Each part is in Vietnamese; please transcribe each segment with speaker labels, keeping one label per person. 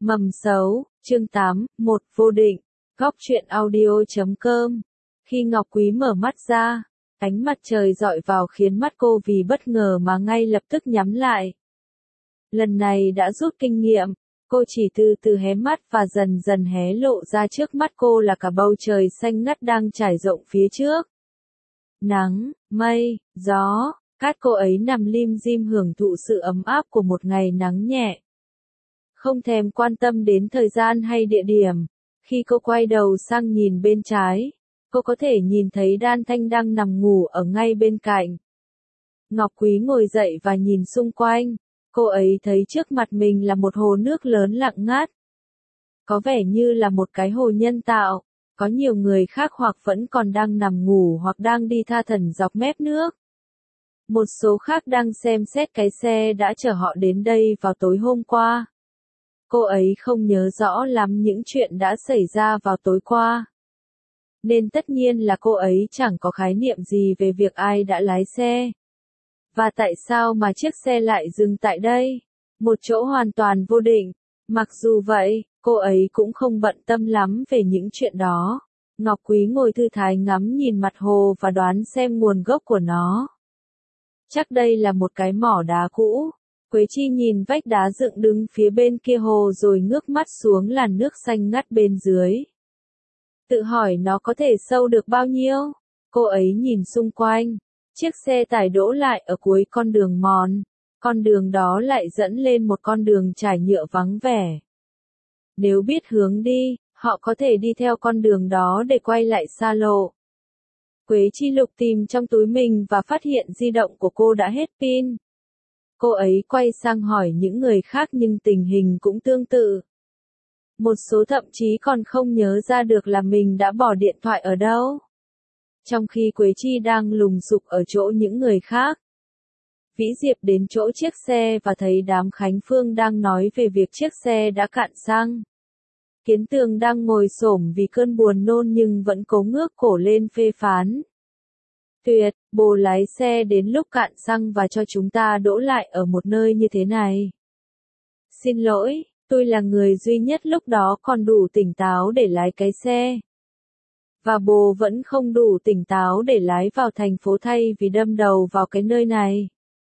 Speaker 1: Mầm xấu, chương 8, một vô định, góc truyện audio.com. Khi Ngọc Quý mở mắt ra, ánh mặt trời dọi vào khiến mắt cô vì bất ngờ mà ngay lập tức nhắm lại. Lần này đã rút kinh nghiệm, cô chỉ từ từ hé mắt và dần dần hé lộ ra trước mắt cô là cả bầu trời xanh ngắt đang trải rộng phía trước. Nắng, mây, gió, cát, cô ấy nằm lim dim hưởng thụ sự ấm áp của một ngày nắng nhẹ. Không thèm quan tâm đến thời gian hay địa điểm, khi cô quay đầu sang nhìn bên trái, cô có thể nhìn thấy Đan Thanh đang nằm ngủ ở ngay bên cạnh. Ngọc Quý ngồi dậy và nhìn xung quanh, cô ấy thấy trước mặt mình là một hồ nước lớn lặng ngắt. Có vẻ như là một cái hồ nhân tạo, có nhiều người khác hoặc vẫn còn đang nằm ngủ hoặc đang đi tha thẩn dọc mép nước. Một số khác đang xem xét cái xe đã chở họ đến đây vào tối hôm qua. Cô ấy không nhớ rõ lắm những chuyện đã xảy ra vào tối qua. Nên tất nhiên là cô ấy chẳng có khái niệm gì về việc ai đã lái xe. Và tại sao mà chiếc xe lại dừng tại đây? Một chỗ hoàn toàn vô định. Mặc dù vậy, cô ấy cũng không bận tâm lắm về những chuyện đó. Ngọc Quý ngồi thư thái ngắm nhìn mặt hồ và đoán xem nguồn gốc của nó. Chắc đây là một cái mỏ đá cũ. Quế Chi nhìn vách đá dựng đứng phía bên kia hồ rồi ngước mắt xuống làn nước xanh ngắt bên dưới. Tự hỏi nó có thể sâu được bao nhiêu? Cô ấy nhìn xung quanh. Chiếc xe tải đỗ lại ở cuối con đường mòn. Con đường đó lại dẫn lên một con đường trải nhựa vắng vẻ. Nếu biết hướng đi, họ có thể đi theo con đường đó để quay lại xa lộ. Quế Chi lục tìm trong túi mình và phát hiện di động của cô đã hết pin. Cô ấy quay sang hỏi những người khác nhưng tình hình cũng tương tự. Một số thậm chí còn không nhớ ra được là mình đã bỏ điện thoại ở đâu. Trong khi Quế Chi đang lùng sục ở chỗ những người khác. Vĩ Diệp đến chỗ chiếc xe và thấy đám Khánh Phương đang nói về việc chiếc xe đã cạn xăng. Kiến Tường đang ngồi xổm vì cơn buồn nôn nhưng vẫn cố ngước cổ lên phê phán. Tuyệt, bồ lái xe đến lúc cạn xăng và cho chúng ta đỗ lại ở một nơi như thế này. Xin lỗi, tôi là người duy nhất lúc đó còn đủ tỉnh táo để lái cái xe. Và bồ vẫn không đủ tỉnh táo để lái vào thành phố thay vì đâm đầu vào cái nơi này.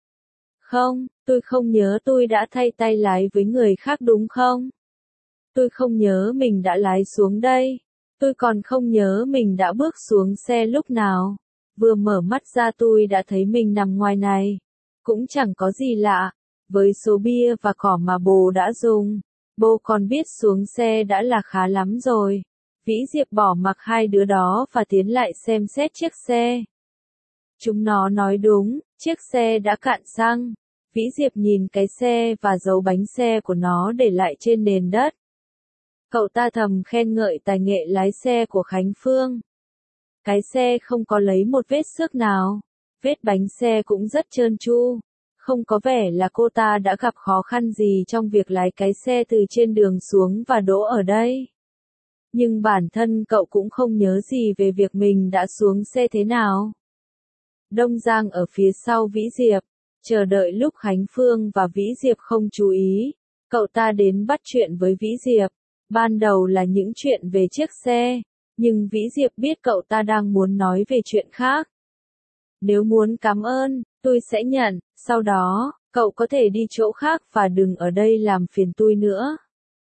Speaker 1: Không, tôi không nhớ tôi đã thay tay lái với người khác đúng không? Tôi không nhớ mình đã lái xuống đây. Tôi còn không nhớ mình đã bước xuống xe lúc nào. Vừa mở mắt ra tôi đã thấy mình nằm ngoài này. Cũng chẳng có gì lạ. Với số bia và cỏ mà bồ đã dùng, bồ còn biết xuống xe đã là khá lắm rồi. Vĩ Diệp bỏ mặc hai đứa đó và tiến lại xem xét chiếc xe. Chúng nó nói đúng, chiếc xe đã cạn xăng. Vĩ Diệp nhìn cái xe và dấu bánh xe của nó để lại trên nền đất. Cậu ta thầm khen ngợi tài nghệ lái xe của Khánh Phương. Cái xe không có lấy một vết xước nào. Vết bánh xe cũng rất trơn tru. Không có vẻ là cô ta đã gặp khó khăn gì trong việc lái cái xe từ trên đường xuống và đỗ ở đây. Nhưng bản thân cậu cũng không nhớ gì về việc mình đã xuống xe thế nào. Đông Giang ở phía sau Vĩ Diệp, chờ đợi lúc Khánh Phương và Vĩ Diệp không chú ý. Cậu ta đến bắt chuyện với Vĩ Diệp. Ban đầu là những chuyện về chiếc xe, nhưng Vĩ Diệp biết cậu ta đang muốn nói về chuyện khác. Nếu muốn cảm ơn, tôi sẽ nhận, sau đó, cậu có thể đi chỗ khác và đừng ở đây làm phiền tôi nữa.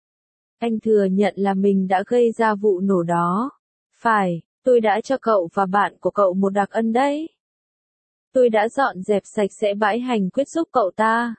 Speaker 1: Anh thừa nhận là mình đã gây ra vụ nổ đó. Phải, tôi đã cho cậu và bạn của cậu một đặc ân đấy. Tôi đã dọn dẹp sạch sẽ bãi hành quyết giúp cậu ta.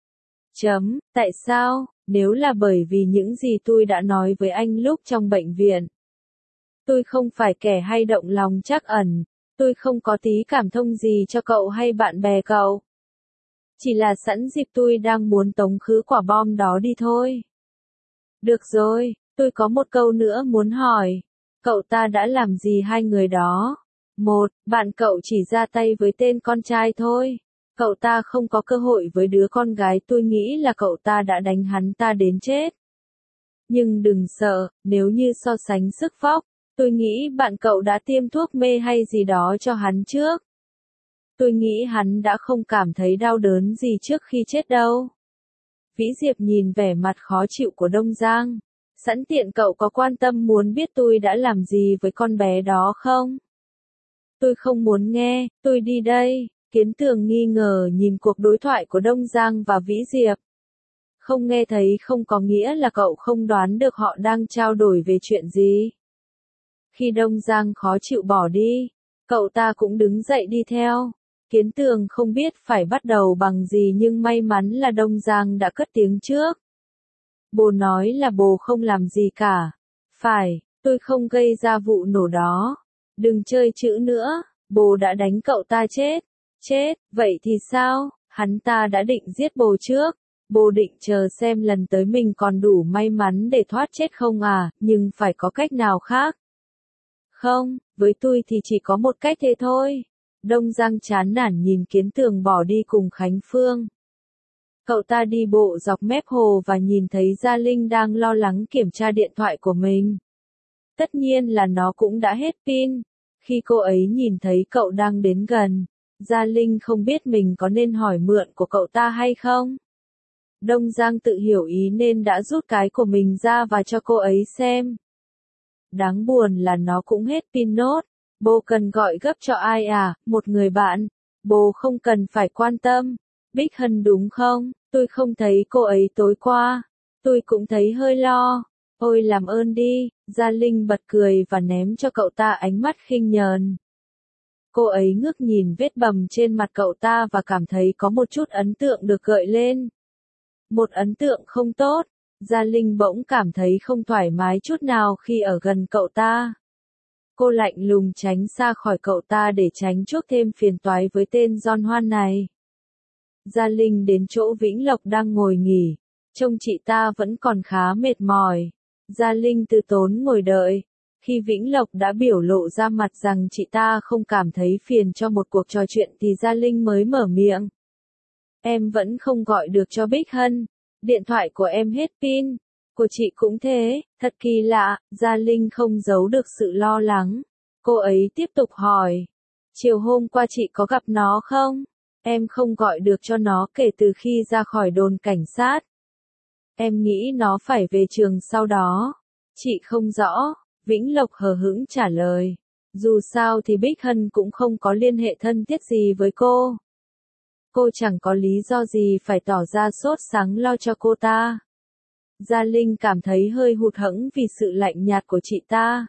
Speaker 1: Tại sao? Nếu là bởi vì những gì tôi đã nói với anh lúc trong bệnh viện. Tôi không phải kẻ hay động lòng trắc ẩn. Tôi không có tí cảm thông gì cho cậu hay bạn bè cậu. Chỉ là sẵn dịp tôi đang muốn tống khứ quả bom đó đi thôi. Được rồi, tôi có một câu nữa muốn hỏi. Cậu ta đã làm gì hai người đó? Một, bạn cậu chỉ ra tay với tên con trai thôi. Cậu ta không có cơ hội với đứa con gái, tôi nghĩ là cậu ta đã đánh hắn ta đến chết. Nhưng đừng sợ, nếu như so sánh sức vóc, tôi nghĩ bạn cậu đã tiêm thuốc mê hay gì đó cho hắn trước. Tôi nghĩ hắn đã không cảm thấy đau đớn gì trước khi chết đâu. Vĩ Diệp nhìn vẻ mặt khó chịu của Đông Giang. Sẵn tiện cậu có quan tâm muốn biết tôi đã làm gì với con bé đó không? Tôi không muốn nghe, tôi đi đây. Kiến Tường nghi ngờ nhìn cuộc đối thoại của Đông Giang và Vĩ Diệp. Không nghe thấy không có nghĩa là cậu không đoán được họ đang trao đổi về chuyện gì. Khi Đông Giang khó chịu bỏ đi, cậu ta cũng đứng dậy đi theo. Kiến Tường không biết phải bắt đầu bằng gì nhưng may mắn là Đông Giang đã cất tiếng trước. Bố nói là bố không làm gì cả. Phải, tôi không gây ra vụ nổ đó. Đừng chơi chữ nữa, bố đã đánh cậu ta chết. Chết, vậy thì sao? Hắn ta đã định giết bố trước. Bố định chờ xem lần tới mình còn đủ may mắn để thoát chết không à, nhưng phải có cách nào khác. Không, với tôi thì chỉ có một cách thế thôi. Đông Giang chán nản nhìn Kiến Tường bỏ đi cùng Khánh Phương. Cậu ta đi bộ dọc mép hồ và nhìn thấy Gia Linh đang lo lắng kiểm tra điện thoại của mình. Tất nhiên là nó cũng đã hết pin. Khi cô ấy nhìn thấy cậu đang đến gần, Gia Linh không biết mình có nên hỏi mượn của cậu ta hay không. Đông Giang tự hiểu ý nên đã rút cái của mình ra và cho cô ấy xem. Đáng buồn là nó cũng hết pin nốt. Bố cần gọi gấp cho ai à, một người bạn. Bố không cần phải quan tâm. Bích Hân đúng không? Tôi không thấy cô ấy tối qua. Tôi cũng thấy hơi lo. Ôi làm ơn đi. Gia Linh bật cười và ném cho cậu ta ánh mắt khinh nhờn. Cô ấy ngước nhìn vết bầm trên mặt cậu ta và cảm thấy có một chút ấn tượng được gợi lên. Một ấn tượng không tốt. Gia Linh bỗng cảm thấy không thoải mái chút nào khi ở gần cậu ta. Cô lạnh lùng tránh xa khỏi cậu ta để tránh chuốc thêm phiền toái với tên John Hoan này. Gia Linh đến chỗ Vĩnh Lộc đang ngồi nghỉ. Trông chị ta vẫn còn khá mệt mỏi. Gia Linh từ tốn ngồi đợi. Khi Vĩnh Lộc đã biểu lộ ra mặt rằng chị ta không cảm thấy phiền cho một cuộc trò chuyện thì Gia Linh mới mở miệng. Em vẫn không gọi được cho Bích Hân. Điện thoại của em hết pin. Của chị cũng thế, thật kỳ lạ. Gia Linh không giấu được sự lo lắng. Cô ấy tiếp tục hỏi. Chiều hôm qua chị có gặp nó không? Em không gọi được cho nó kể từ khi ra khỏi đồn cảnh sát. Em nghĩ nó phải về trường sau đó. Chị không rõ. Vĩnh Lộc hờ hững trả lời. Dù sao thì Bích Hân cũng không có liên hệ thân thiết gì với cô. Cô chẳng có lý do gì phải tỏ ra sốt sắng lo cho cô ta. Gia Linh cảm thấy hơi hụt hẫng vì sự lạnh nhạt của chị ta.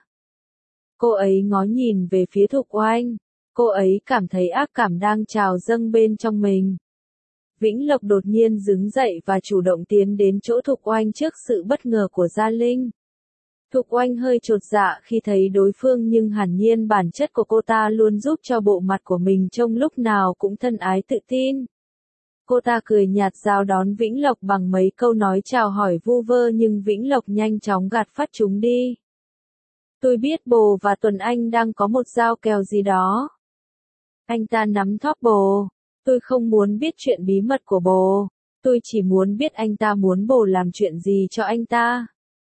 Speaker 1: Cô ấy ngó nhìn về phía Thục Oanh. Cô ấy cảm thấy ác cảm đang trào dâng bên trong mình. Vĩnh Lộc đột nhiên đứng dậy và chủ động tiến đến chỗ Thục Oanh trước sự bất ngờ của Gia Linh. Thục Oanh hơi chột dạ khi thấy đối phương nhưng hiển nhiên bản chất của cô ta luôn giúp cho bộ mặt của mình trông lúc nào cũng thân ái tự tin. Cô ta cười nhạt rao đón Vĩnh Lộc bằng mấy câu nói chào hỏi vu vơ nhưng Vĩnh Lộc nhanh chóng gạt phát chúng đi. Tôi biết bồ và Tuấn Anh đang có một giao kèo gì đó. Anh ta nắm thóp bồ. Tôi không muốn biết chuyện bí mật của bồ. Tôi chỉ muốn biết anh ta muốn bồ làm chuyện gì cho anh ta.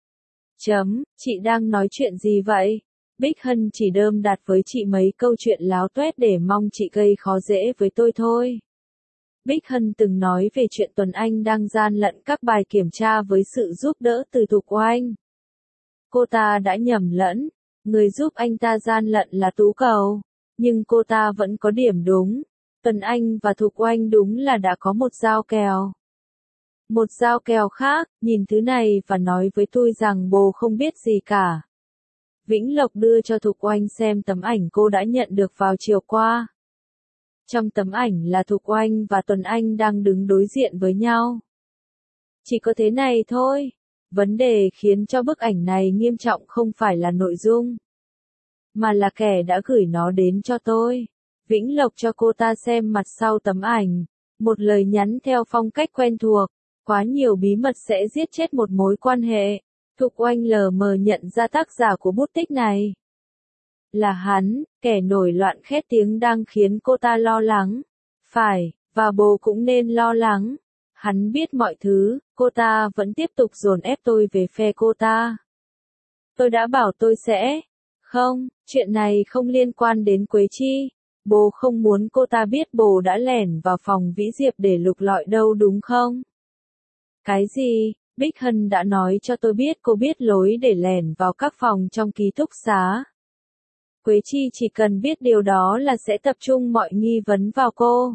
Speaker 1: Chị đang nói chuyện gì vậy? Bích Hân chỉ đơm đặt với chị mấy câu chuyện láo tuét để mong chị gây khó dễ với tôi thôi. Bích Hân từng nói về chuyện Tuấn Anh đang gian lận các bài kiểm tra với sự giúp đỡ từ Thục Oanh. Cô ta đã nhầm lẫn, người giúp anh ta gian lận là Tú Cầu, nhưng cô ta vẫn có điểm đúng. Tuấn Anh và Thục Oanh đúng là đã có một giao kèo. Một giao kèo khác, nhìn thứ này và nói với tôi rằng bồ không biết gì cả. Vĩnh Lộc đưa cho Thục Oanh xem tấm ảnh cô đã nhận được vào chiều qua. Trong tấm ảnh là Thục Oanh và Tuấn Anh đang đứng đối diện với nhau. Chỉ có thế này thôi. Vấn đề khiến cho bức ảnh này nghiêm trọng không phải là nội dung, mà là kẻ đã gửi nó đến cho tôi. Vĩnh Lộc cho cô ta xem mặt sau tấm ảnh. Một lời nhắn theo phong cách quen thuộc. Quá nhiều bí mật sẽ giết chết một mối quan hệ. Thục Oanh lờ mờ nhận ra tác giả của bút tích này. Là hắn, kẻ nổi loạn khét tiếng đang khiến cô ta lo lắng. Phải, và bồ cũng nên lo lắng. Hắn biết mọi thứ, cô ta vẫn tiếp tục dồn ép tôi về phe cô ta. Tôi đã bảo tôi sẽ. Không, chuyện này không liên quan đến Quế Chi. Bồ không muốn cô ta biết bồ đã lẻn vào phòng Vĩ Diệp để lục lọi đâu đúng không? Cái gì? Bích Hân đã nói cho tôi biết cô biết lối để lẻn vào các phòng trong ký túc xá. Quế Chi chỉ cần biết điều đó là sẽ tập trung mọi nghi vấn vào cô.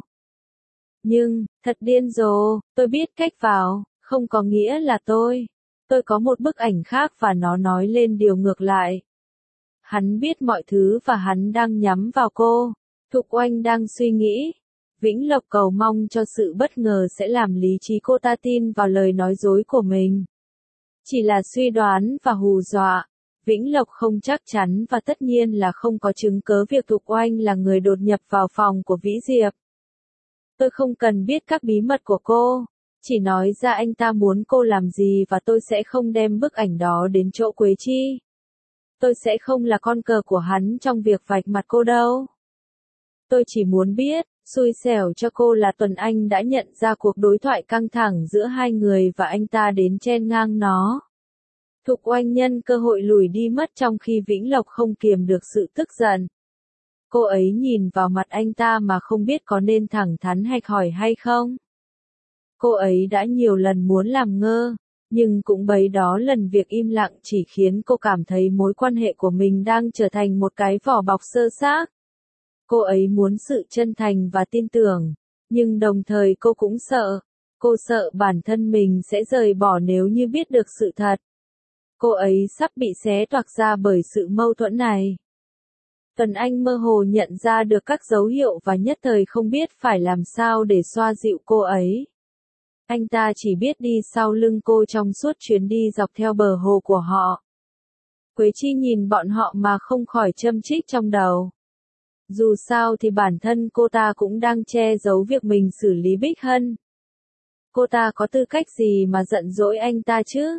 Speaker 1: Nhưng, thật điên rồ, tôi biết cách vào, không có nghĩa là tôi có một bức ảnh khác và nó nói lên điều ngược lại. Hắn biết mọi thứ và hắn đang nhắm vào cô. Thục Oanh đang suy nghĩ. Vĩnh Lộc cầu mong cho sự bất ngờ sẽ làm lý trí cô ta tin vào lời nói dối của mình. Chỉ là suy đoán và hù dọa. Vĩnh Lộc không chắc chắn và tất nhiên là không có chứng cớ việc Thục Oanh là người đột nhập vào phòng của Vĩ Diệp. Tôi không cần biết các bí mật của cô. Chỉ nói ra anh ta muốn cô làm gì và tôi sẽ không đem bức ảnh đó đến chỗ Quế Chi. Tôi sẽ không là con cờ của hắn trong việc vạch mặt cô đâu. Tôi chỉ muốn biết, xui xẻo cho cô là Tuấn Anh đã nhận ra cuộc đối thoại căng thẳng giữa hai người và anh ta đến chen ngang nó. Thục Oanh nhân cơ hội lùi đi mất trong khi Vĩnh Lộc không kiềm được sự tức giận. Cô ấy nhìn vào mặt anh ta mà không biết có nên thẳng thắn hạch hỏi hay không. Cô ấy đã nhiều lần muốn làm ngơ, nhưng cũng bấy đó lần việc im lặng chỉ khiến cô cảm thấy mối quan hệ của mình đang trở thành một cái vỏ bọc xơ xác. Cô ấy muốn sự chân thành và tin tưởng, nhưng đồng thời cô cũng sợ. Cô sợ bản thân mình sẽ rời bỏ nếu như biết được sự thật. Cô ấy sắp bị xé toạc ra bởi sự mâu thuẫn này. Tuấn Anh mơ hồ nhận ra được các dấu hiệu và nhất thời không biết phải làm sao để xoa dịu cô ấy. Anh ta chỉ biết đi sau lưng cô trong suốt chuyến đi dọc theo bờ hồ của họ. Quế Chi nhìn bọn họ mà không khỏi châm chích trong đầu. Dù sao thì bản thân cô ta cũng đang che giấu việc mình xử lý Bích Hân. Cô ta có tư cách gì mà giận dỗi anh ta chứ?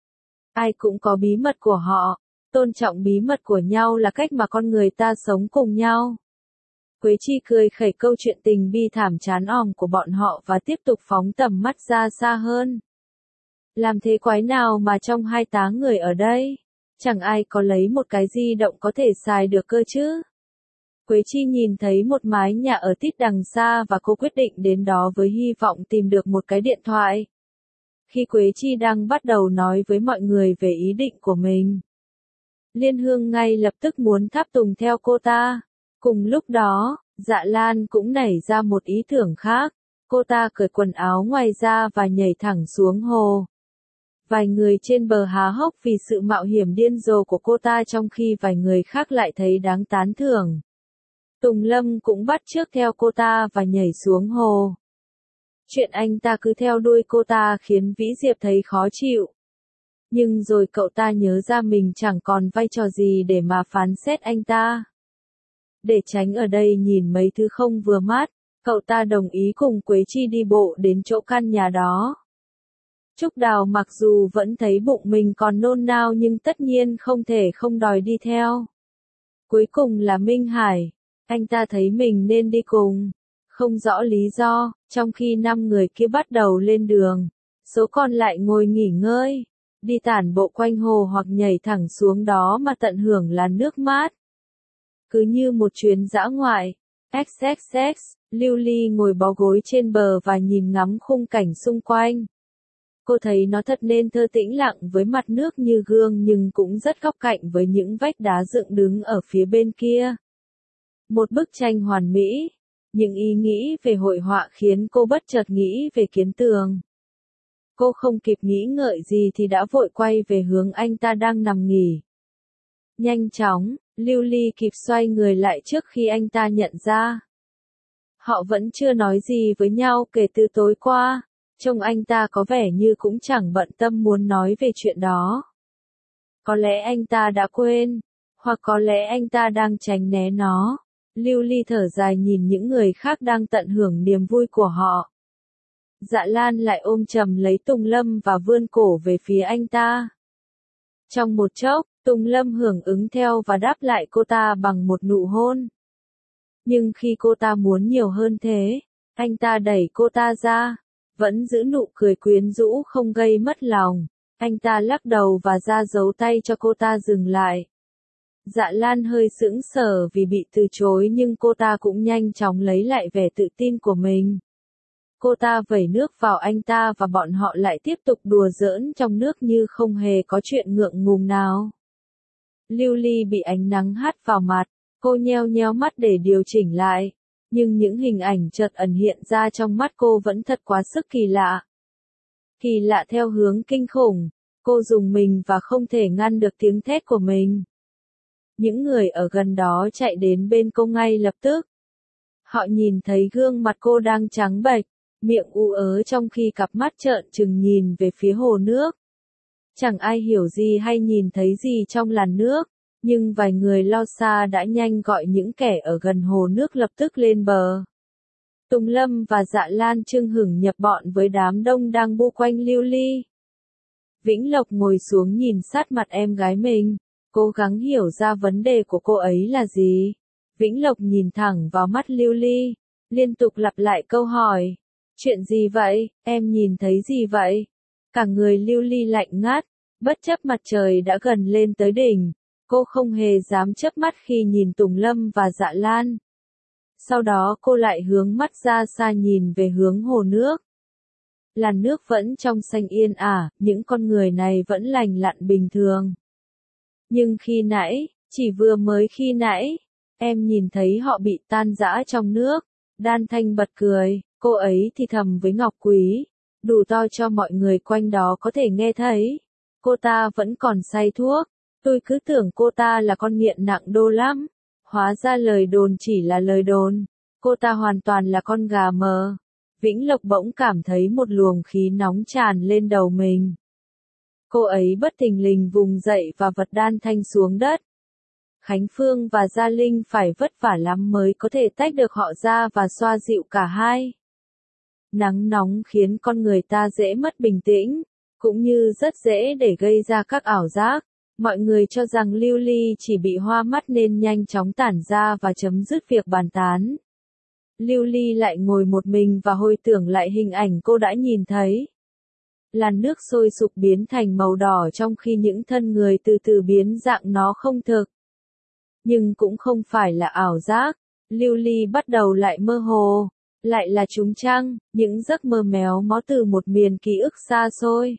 Speaker 1: Ai cũng có bí mật của họ, tôn trọng bí mật của nhau là cách mà con người ta sống cùng nhau. Quế Chi cười khẩy câu chuyện tình bi thảm chán òm của bọn họ và tiếp tục phóng tầm mắt ra xa hơn. Làm thế quái nào mà trong hai tá người ở đây, chẳng ai có lấy một cái di động có thể xài được cơ chứ? Quế Chi nhìn thấy một mái nhà ở tít đằng xa và cô quyết định đến đó với hy vọng tìm được một cái điện thoại. Khi Quế Chi đang bắt đầu nói với mọi người về ý định của mình, Liên Hương ngay lập tức muốn tháp tùng theo cô ta. Cùng lúc đó, Dạ Lan cũng nảy ra một ý tưởng khác. Cô ta cởi quần áo ngoài ra và nhảy thẳng xuống hồ. Vài người trên bờ há hốc vì sự mạo hiểm điên rồ của cô ta trong khi vài người khác lại thấy đáng tán thưởng. Tùng Lâm cũng bắt chước theo cô ta và nhảy xuống hồ. Chuyện anh ta cứ theo đuôi cô ta khiến Vĩ Diệp thấy khó chịu. Nhưng rồi cậu ta nhớ ra mình chẳng còn vai trò gì để mà phán xét anh ta. Để tránh ở đây nhìn mấy thứ không vừa mắt, cậu ta đồng ý cùng Quế Chi đi bộ đến chỗ căn nhà đó. Trúc Đào mặc dù vẫn thấy bụng mình còn nôn nao nhưng tất nhiên không thể không đòi đi theo. Cuối cùng là Minh Hải, anh ta thấy mình nên đi cùng. Không rõ lý do, trong khi 5 người kia bắt đầu lên đường, số còn lại ngồi nghỉ ngơi, đi tản bộ quanh hồ hoặc nhảy thẳng xuống đó mà tận hưởng làn nước mát. Cứ như một chuyến dã ngoại. XXX, Lưu Ly ngồi bó gối trên bờ và nhìn ngắm khung cảnh xung quanh. Cô thấy nó thật nên thơ tĩnh lặng với mặt nước như gương nhưng cũng rất góc cạnh với những vách đá dựng đứng ở phía bên kia. Một bức tranh hoàn mỹ. Những ý nghĩ về hội họa khiến cô bất chợt nghĩ về Kiến Tường. Cô không kịp nghĩ ngợi gì thì đã vội quay về hướng anh ta đang nằm nghỉ. Nhanh chóng, Lưu Ly kịp xoay người lại trước khi anh ta nhận ra. Họ vẫn chưa nói gì với nhau kể từ tối qua, trông anh ta có vẻ như cũng chẳng bận tâm muốn nói về chuyện đó. Có lẽ anh ta đã quên, hoặc có lẽ anh ta đang tránh né nó. Lưu Ly thở dài nhìn những người khác đang tận hưởng niềm vui của họ. Dạ Lan lại ôm chầm lấy Tùng Lâm và vươn cổ về phía anh ta. Trong một chốc, Tùng Lâm hưởng ứng theo và đáp lại cô ta bằng một nụ hôn. Nhưng khi cô ta muốn nhiều hơn thế, anh ta đẩy cô ta ra, vẫn giữ nụ cười quyến rũ không gây mất lòng. Anh ta lắc đầu và ra dấu tay cho cô ta dừng lại. Dạ Lan hơi sững sờ vì bị từ chối nhưng cô ta cũng nhanh chóng lấy lại vẻ tự tin của mình. Cô ta vẩy nước vào anh ta và bọn họ lại tiếp tục đùa giỡn trong nước như không hề có chuyện ngượng ngùng nào. Lưu Ly bị ánh nắng hắt vào mặt, cô nheo nheo mắt để điều chỉnh lại, nhưng những hình ảnh chợt ẩn hiện ra trong mắt cô vẫn thật quá sức kỳ lạ. Kỳ lạ theo hướng kinh khủng, cô rùng mình và không thể ngăn được tiếng thét của mình. Những người ở gần đó chạy đến bên cô ngay lập tức. Họ nhìn thấy gương mặt cô đang trắng bệch, miệng ú ớ trong khi cặp mắt trợn trừng nhìn về phía hồ nước. Chẳng ai hiểu gì hay nhìn thấy gì trong làn nước, nhưng vài người lo xa đã nhanh gọi những kẻ ở gần hồ nước lập tức lên bờ. Tùng Lâm và Dạ Lan chưng hửng nhập bọn với đám đông đang bu quanh Lưu Ly. Vĩnh Lộc ngồi xuống nhìn sát mặt em gái mình, cố gắng hiểu ra vấn đề của cô ấy là gì. Vĩnh Lộc nhìn thẳng vào mắt Lưu Ly, liên tục lặp lại câu hỏi. Chuyện gì vậy, em nhìn thấy gì vậy? Cả người Lưu Ly lạnh ngắt, bất chấp mặt trời đã gần lên tới đỉnh, cô không hề dám chớp mắt khi nhìn Tùng Lâm và Dạ Lan. Sau đó cô lại hướng mắt ra xa nhìn về hướng hồ nước. Làn nước vẫn trong xanh yên ả, những con người này vẫn lành lặn bình thường. Nhưng khi nãy, chỉ vừa mới khi nãy, em nhìn thấy họ bị tan rã trong nước. Đan Thanh bật cười, cô ấy thì thầm với Ngọc Quý, đủ to cho mọi người quanh đó có thể nghe thấy. Cô ta vẫn còn say thuốc, tôi cứ tưởng cô ta là con nghiện nặng đô lắm. Hóa ra lời đồn chỉ là lời đồn, cô ta hoàn toàn là con gà mờ. Vĩnh Lộc bỗng cảm thấy một luồng khí nóng tràn lên đầu mình. Cô ấy bất thình lình vùng dậy và vật Đan Thanh xuống đất. Khánh Phương và Gia Linh phải vất vả lắm mới có thể tách được họ ra và xoa dịu cả hai. Nắng nóng khiến con người ta dễ mất bình tĩnh, cũng như rất dễ để gây ra các ảo giác. Mọi người cho rằng Lưu Ly chỉ bị hoa mắt nên nhanh chóng tản ra và chấm dứt việc bàn tán. Lưu Ly lại ngồi một mình và hồi tưởng lại hình ảnh cô đã nhìn thấy. Làn nước sôi sục biến thành màu đỏ trong khi những thân người từ từ biến dạng nó không thực. Nhưng cũng không phải là ảo giác, Lưu Ly bắt đầu lại mơ hồ, lại là trúng trăng, những giấc mơ méo mó từ một miền ký ức xa xôi.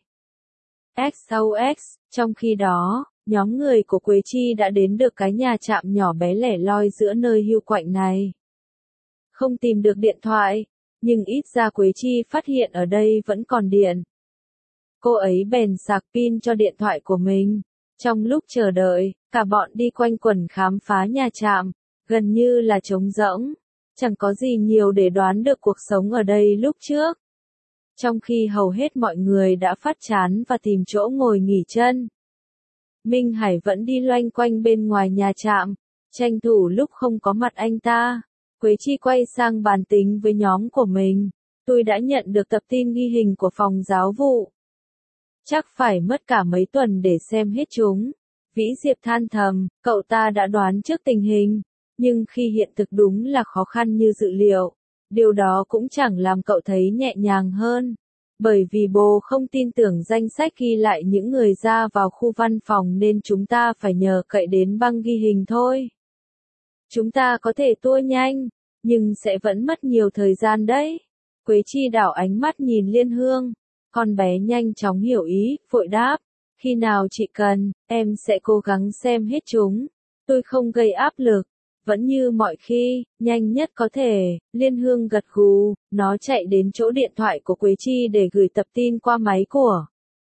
Speaker 1: XOX, trong khi đó, nhóm người của Quế Chi đã đến được cái nhà trạm nhỏ bé lẻ loi giữa nơi hiu quạnh này. Không tìm được điện thoại, nhưng ít ra Quế Chi phát hiện ở đây vẫn còn điện. Cô ấy bèn sạc pin cho điện thoại của mình. Trong lúc chờ đợi, cả bọn đi quanh quẩn khám phá nhà trạm, gần như là trống rỗng. Chẳng có gì nhiều để đoán được cuộc sống ở đây lúc trước. Trong khi hầu hết mọi người đã phát chán và tìm chỗ ngồi nghỉ chân. Minh Hải vẫn đi loanh quanh bên ngoài nhà trạm, tranh thủ lúc không có mặt anh ta. Quế Chi quay sang bàn tính với nhóm của mình. Tôi đã nhận được tập tin ghi hình của phòng giáo vụ. Chắc phải mất cả mấy tuần để xem hết chúng. Vĩ Diệp than thầm, cậu ta đã đoán trước tình hình. Nhưng khi hiện thực đúng là khó khăn như dự liệu. Điều đó cũng chẳng làm cậu thấy nhẹ nhàng hơn. Bởi vì bồ không tin tưởng danh sách ghi lại những người ra vào khu văn phòng nên chúng ta phải nhờ cậy đến băng ghi hình thôi. Chúng ta có thể tua nhanh, nhưng sẽ vẫn mất nhiều thời gian đấy. Quế Chi đảo ánh mắt nhìn Liên Hương. Con bé nhanh chóng hiểu ý, vội đáp. Khi nào chị cần, em sẽ cố gắng xem hết chúng. Tôi không gây áp lực. Vẫn như mọi khi, nhanh nhất có thể. Liên Hương gật gù, nó chạy đến chỗ điện thoại của Quế Chi để gửi tập tin qua máy của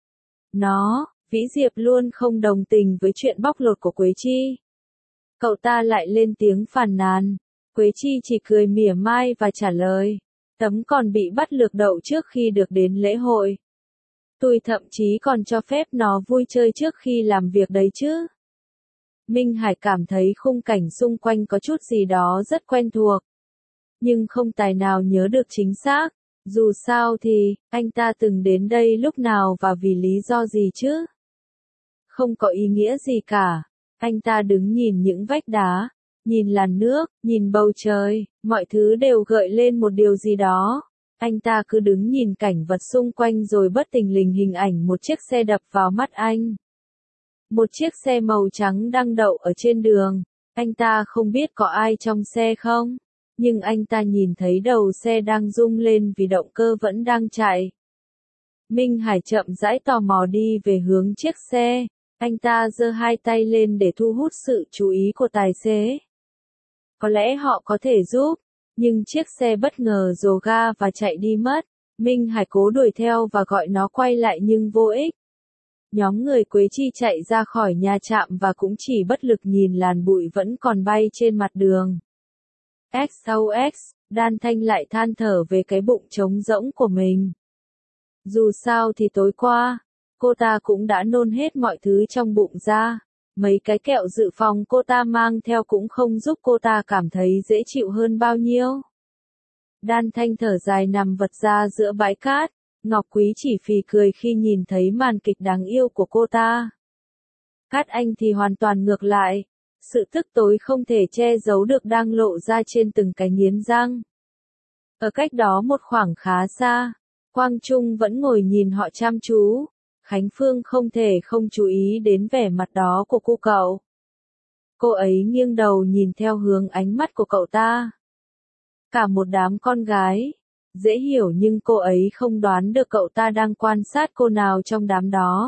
Speaker 1: nó. Vĩ Diệp luôn không đồng tình với chuyện bóc lột của Quế Chi. Cậu ta lại lên tiếng phàn nàn. Quế Chi chỉ cười mỉa mai và trả lời. Tấm còn bị bắt lược đậu trước khi được đến lễ hội. Tôi thậm chí còn cho phép nó vui chơi trước khi làm việc đấy chứ. Minh Hải cảm thấy khung cảnh xung quanh có chút gì đó rất quen thuộc. Nhưng không tài nào nhớ được chính xác. Dù sao thì, anh ta từng đến đây lúc nào và vì lý do gì chứ? Không có ý nghĩa gì cả. Anh ta đứng nhìn những vách đá, nhìn làn nước, nhìn bầu trời, mọi thứ đều gợi lên một điều gì đó. Anh ta cứ đứng nhìn cảnh vật xung quanh rồi bất thình lình hình ảnh một chiếc xe đập vào mắt anh. Một chiếc xe màu trắng đang đậu ở trên đường. Anh ta không biết có ai trong xe không? Nhưng anh ta nhìn thấy đầu xe đang rung lên vì động cơ vẫn đang chạy. Minh Hải chậm rãi tò mò đi về hướng chiếc xe. Anh ta giơ hai tay lên để thu hút sự chú ý của tài xế. Có lẽ họ có thể giúp, nhưng chiếc xe bất ngờ rồ ga và chạy đi mất. Minh Hải cố đuổi theo và gọi nó quay lại nhưng vô ích. Nhóm người Quế Chi chạy ra khỏi nhà trạm và cũng chỉ bất lực nhìn làn bụi vẫn còn bay trên mặt đường. XOX, Đan Thanh lại than thở về cái bụng trống rỗng của mình. Dù sao thì tối qua, cô ta cũng đã nôn hết mọi thứ trong bụng ra. Mấy cái kẹo dự phòng cô ta mang theo cũng không giúp cô ta cảm thấy dễ chịu hơn bao nhiêu. Đan Thanh thở dài nằm vật ra giữa bãi cát. Ngọc Quý chỉ phì cười khi nhìn thấy màn kịch đáng yêu của cô ta. Cát Anh thì hoàn toàn ngược lại. Sự tức tối không thể che giấu được đang lộ ra trên từng cái nghiến răng. Ở cách đó một khoảng khá xa, Quang Trung vẫn ngồi nhìn họ chăm chú. Khánh Phương không thể không chú ý đến vẻ mặt đó của cô cậu. Cô ấy nghiêng đầu nhìn theo hướng ánh mắt của cậu ta. Cả một đám con gái. Dễ hiểu nhưng cô ấy không đoán được cậu ta đang quan sát cô nào trong đám đó.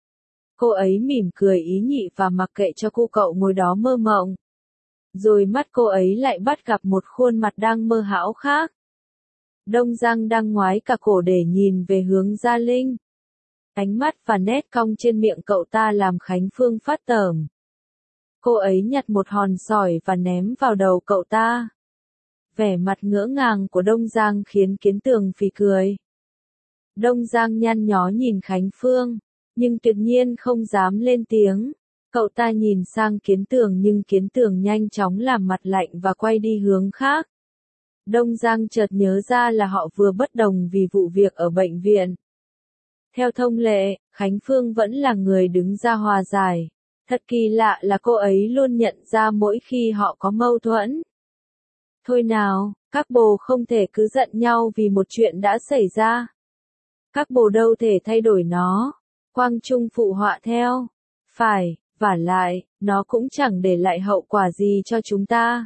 Speaker 1: Cô ấy mỉm cười ý nhị và mặc kệ cho cô cậu ngồi đó mơ mộng. Rồi mắt cô ấy lại bắt gặp một khuôn mặt đang mơ hão khác. Đông Giang đang ngoái cả cổ để nhìn về hướng Gia Linh. Ánh mắt và nét cong trên miệng cậu ta làm Khánh Phương phát tởm. Cô ấy nhặt một hòn sỏi và ném vào đầu cậu ta. Vẻ mặt ngỡ ngàng của Đông Giang khiến Kiến Tường phì cười. Đông Giang nhăn nhó nhìn Khánh Phương, nhưng tuyệt nhiên không dám lên tiếng. Cậu ta nhìn sang Kiến Tường nhưng Kiến Tường nhanh chóng làm mặt lạnh và quay đi hướng khác. Đông Giang chợt nhớ ra là họ vừa bất đồng vì vụ việc ở bệnh viện. Theo thông lệ, Khánh Phương vẫn là người đứng ra hòa giải. Thật kỳ lạ là cô ấy luôn nhận ra mỗi khi họ có mâu thuẫn. Thôi nào, các bồ không thể cứ giận nhau vì một chuyện đã xảy ra. Các bồ đâu thể thay đổi nó. Quang Trung phụ họa theo. Phải, vả lại, nó cũng chẳng để lại hậu quả gì cho chúng ta.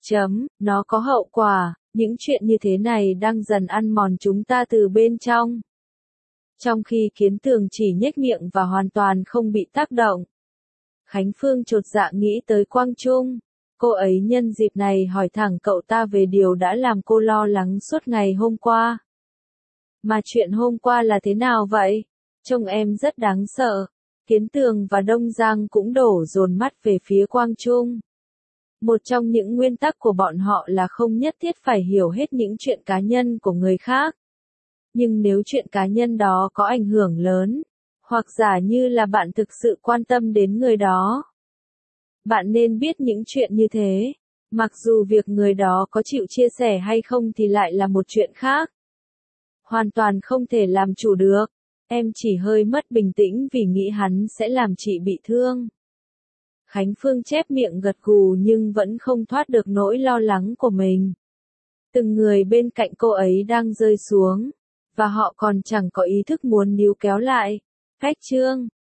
Speaker 1: Nó có hậu quả, những chuyện như thế này đang dần ăn mòn chúng ta từ bên trong. Trong khi Kiến Tường chỉ nhếch miệng và hoàn toàn không bị tác động. Khánh Phương chột dạ nghĩ tới Quang Trung. Cô ấy nhân dịp này hỏi thẳng cậu ta về điều đã làm cô lo lắng suốt ngày hôm qua. Mà chuyện hôm qua là thế nào vậy? Trông em rất đáng sợ. Kiến Tường và Đông Giang cũng đổ dồn mắt về phía Quang Trung. Một trong những nguyên tắc của bọn họ là không nhất thiết phải hiểu hết những chuyện cá nhân của người khác. Nhưng nếu chuyện cá nhân đó có ảnh hưởng lớn, hoặc giả như là bạn thực sự quan tâm đến người đó, bạn nên biết những chuyện như thế. Mặc dù việc người đó có chịu chia sẻ hay không thì lại là một chuyện khác. Hoàn toàn không thể làm chủ được. Em chỉ hơi mất bình tĩnh vì nghĩ hắn sẽ làm chị bị thương. Khánh Phương chép miệng gật gù nhưng vẫn không thoát được nỗi lo lắng của mình. Từng người bên cạnh cô ấy đang rơi xuống, và họ còn chẳng có ý thức muốn níu kéo lại. Cách chương